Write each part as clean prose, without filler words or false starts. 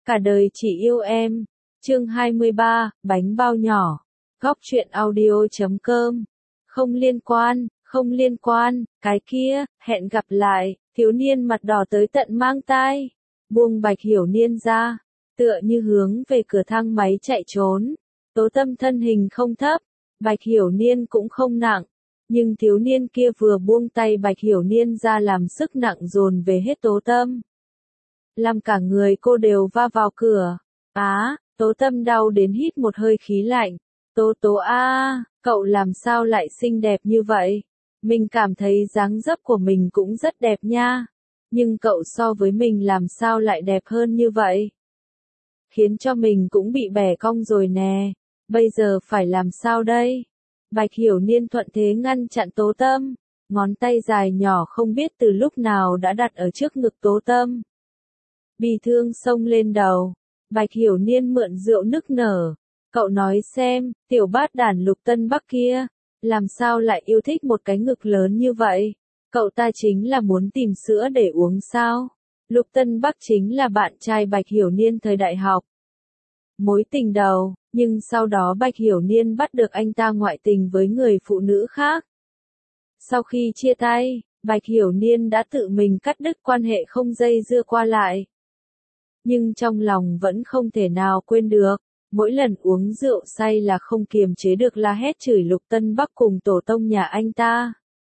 Cả đời chỉ yêu em. Chương 23, bánh bao nhỏ. Góc truyện audio.com. Không liên quan, cái kia, hẹn gặp lại. Thiếu niên mặt đỏ tới tận mang tai. Buông Bạch Hiểu Niên ra, tựa như hướng về cửa thang máy chạy trốn. Tố Tâm thân hình không thấp, Bạch Hiểu Niên cũng không nặng. Nhưng thiếu niên kia vừa buông tay Bạch Hiểu Niên ra làm sức nặng dồn về hết Tố Tâm. Làm cả người cô đều va vào cửa. Tố Tâm đau đến hít một hơi khí lạnh. Tố cậu làm sao lại xinh đẹp như vậy? Mình cảm thấy dáng dấp của mình cũng rất đẹp nha. Nhưng cậu so với mình làm sao lại đẹp hơn như vậy? Khiến cho mình cũng bị bẻ cong rồi nè. Bây giờ phải làm sao đây? Bạch Hiểu Niên thuận thế ngăn chặn Tố Tâm. Ngón tay dài nhỏ không biết từ lúc nào đã đặt ở trước ngực Tố Tâm. Bi thương xông lên đầu. Bạch Hiểu Niên mượn rượu nức nở. Cậu nói xem, tiểu bát đản Lục Tân Bắc kia, làm sao lại yêu thích một cái ngực lớn như vậy? Cậu ta chính là muốn tìm sữa để uống sao? Lục Tân Bắc chính là bạn trai Bạch Hiểu Niên thời đại học. Mối tình đầu, nhưng sau đó Bạch Hiểu Niên bắt được anh ta ngoại tình với người phụ nữ khác. Sau khi chia tay, Bạch Hiểu Niên đã tự mình cắt đứt quan hệ không dây dưa qua lại. Nhưng trong lòng vẫn không thể nào quên được, mỗi lần uống rượu say là không kiềm chế được la hét chửi Lục Tân Bắc cùng tổ tông nhà anh ta.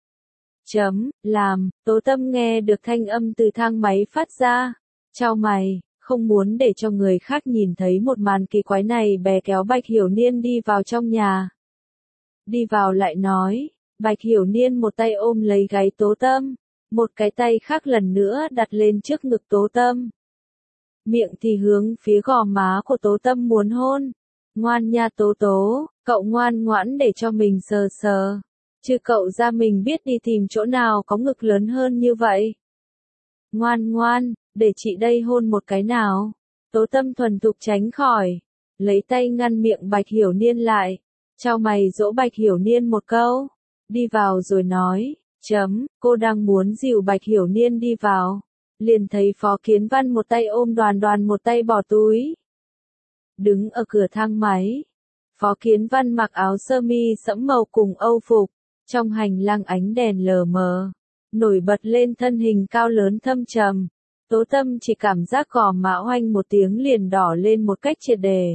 Tố Tâm nghe được thanh âm từ thang máy phát ra, chau mày, không muốn để cho người khác nhìn thấy một màn kỳ quái này bè kéo Bạch Hiểu Niên đi vào trong nhà. Đi vào lại nói, Bạch Hiểu Niên một tay ôm lấy gáy Tố Tâm, một cái tay khác lần nữa đặt lên trước ngực Tố Tâm. Miệng thì hướng phía gò má của Tố Tâm muốn hôn. Ngoan nha Tố, cậu ngoan ngoãn để cho mình sờ sờ. Chứ cậu ra mình biết đi tìm chỗ nào có ngực lớn hơn như vậy. Ngoan, để chị đây hôn một cái nào. Tố Tâm thuần thục tránh khỏi. Lấy tay ngăn miệng Bạch Hiểu Niên lại. Chau mày dỗ Bạch Hiểu Niên một câu. Đi vào rồi nói. Cô đang muốn dìu Bạch Hiểu Niên đi vào. Liền thấy Phó Kiến Văn một tay ôm Đoàn một tay bỏ túi. Đứng ở cửa thang máy. Phó Kiến Văn mặc áo sơ mi sẫm màu cùng âu phục. Trong hành lang ánh đèn lờ mờ. Nổi bật lên thân hình cao lớn thâm trầm. Tố Tâm chỉ cảm giác gò má oanh một tiếng liền đỏ lên một cách triệt để.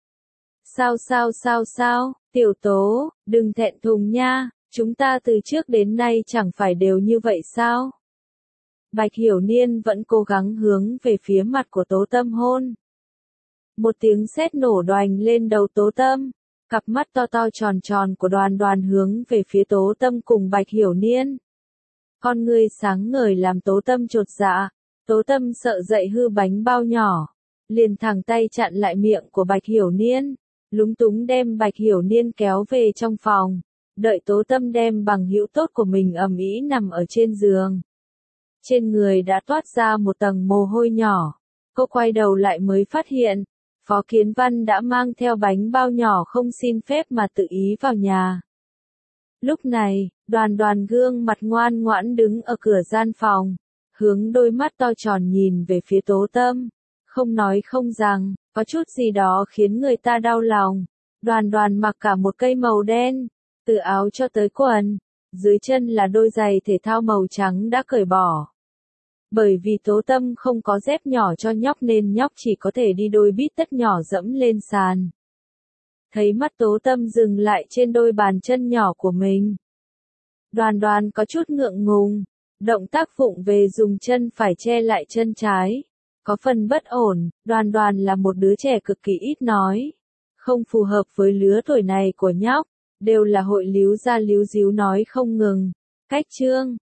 Sao, tiểu Tố, đừng thẹn thùng nha, chúng ta từ trước đến nay chẳng phải đều như vậy sao? Bạch Hiểu Niên vẫn cố gắng hướng về phía mặt của Tố Tâm hôn. Một tiếng sét nổ đoành lên đầu Tố Tâm, cặp mắt to tròn của Đoàn hướng về phía Tố Tâm cùng Bạch Hiểu Niên. Con ngươi sáng ngời làm Tố Tâm chột dạ, Tố Tâm sợ dậy hư bánh bao nhỏ, liền thẳng tay chặn lại miệng của Bạch Hiểu Niên, lúng túng đem Bạch Hiểu Niên kéo về trong phòng, đợi Tố Tâm đem bằng hữu tốt của mình ầm ĩ nằm ở trên giường. Trên người đã toát ra một tầng mồ hôi nhỏ, cô quay đầu lại mới phát hiện, Phó Kiến Văn đã mang theo bánh bao nhỏ không xin phép mà tự ý vào nhà. Lúc này, Đoàn gương mặt ngoan ngoãn đứng ở cửa gian phòng, hướng đôi mắt to tròn nhìn về phía Tố Tâm, không nói không rằng, có chút gì đó khiến người ta đau lòng. Đoàn mặc cả một cây màu đen, từ áo cho tới quần, dưới chân là đôi giày thể thao màu trắng đã cởi bỏ. Bởi vì Tố Tâm không có dép nhỏ cho nhóc nên nhóc chỉ có thể đi đôi bít tất nhỏ dẫm lên sàn. Thấy mắt Tố Tâm dừng lại trên đôi bàn chân nhỏ của mình. Đoàn có chút ngượng ngùng, động tác vụng về dùng chân phải che lại chân trái. Có phần bất ổn, Đoàn là một đứa trẻ cực kỳ ít nói. Không phù hợp với lứa tuổi này của nhóc, đều là hội líu ra líu díu nói không ngừng. Cách chương,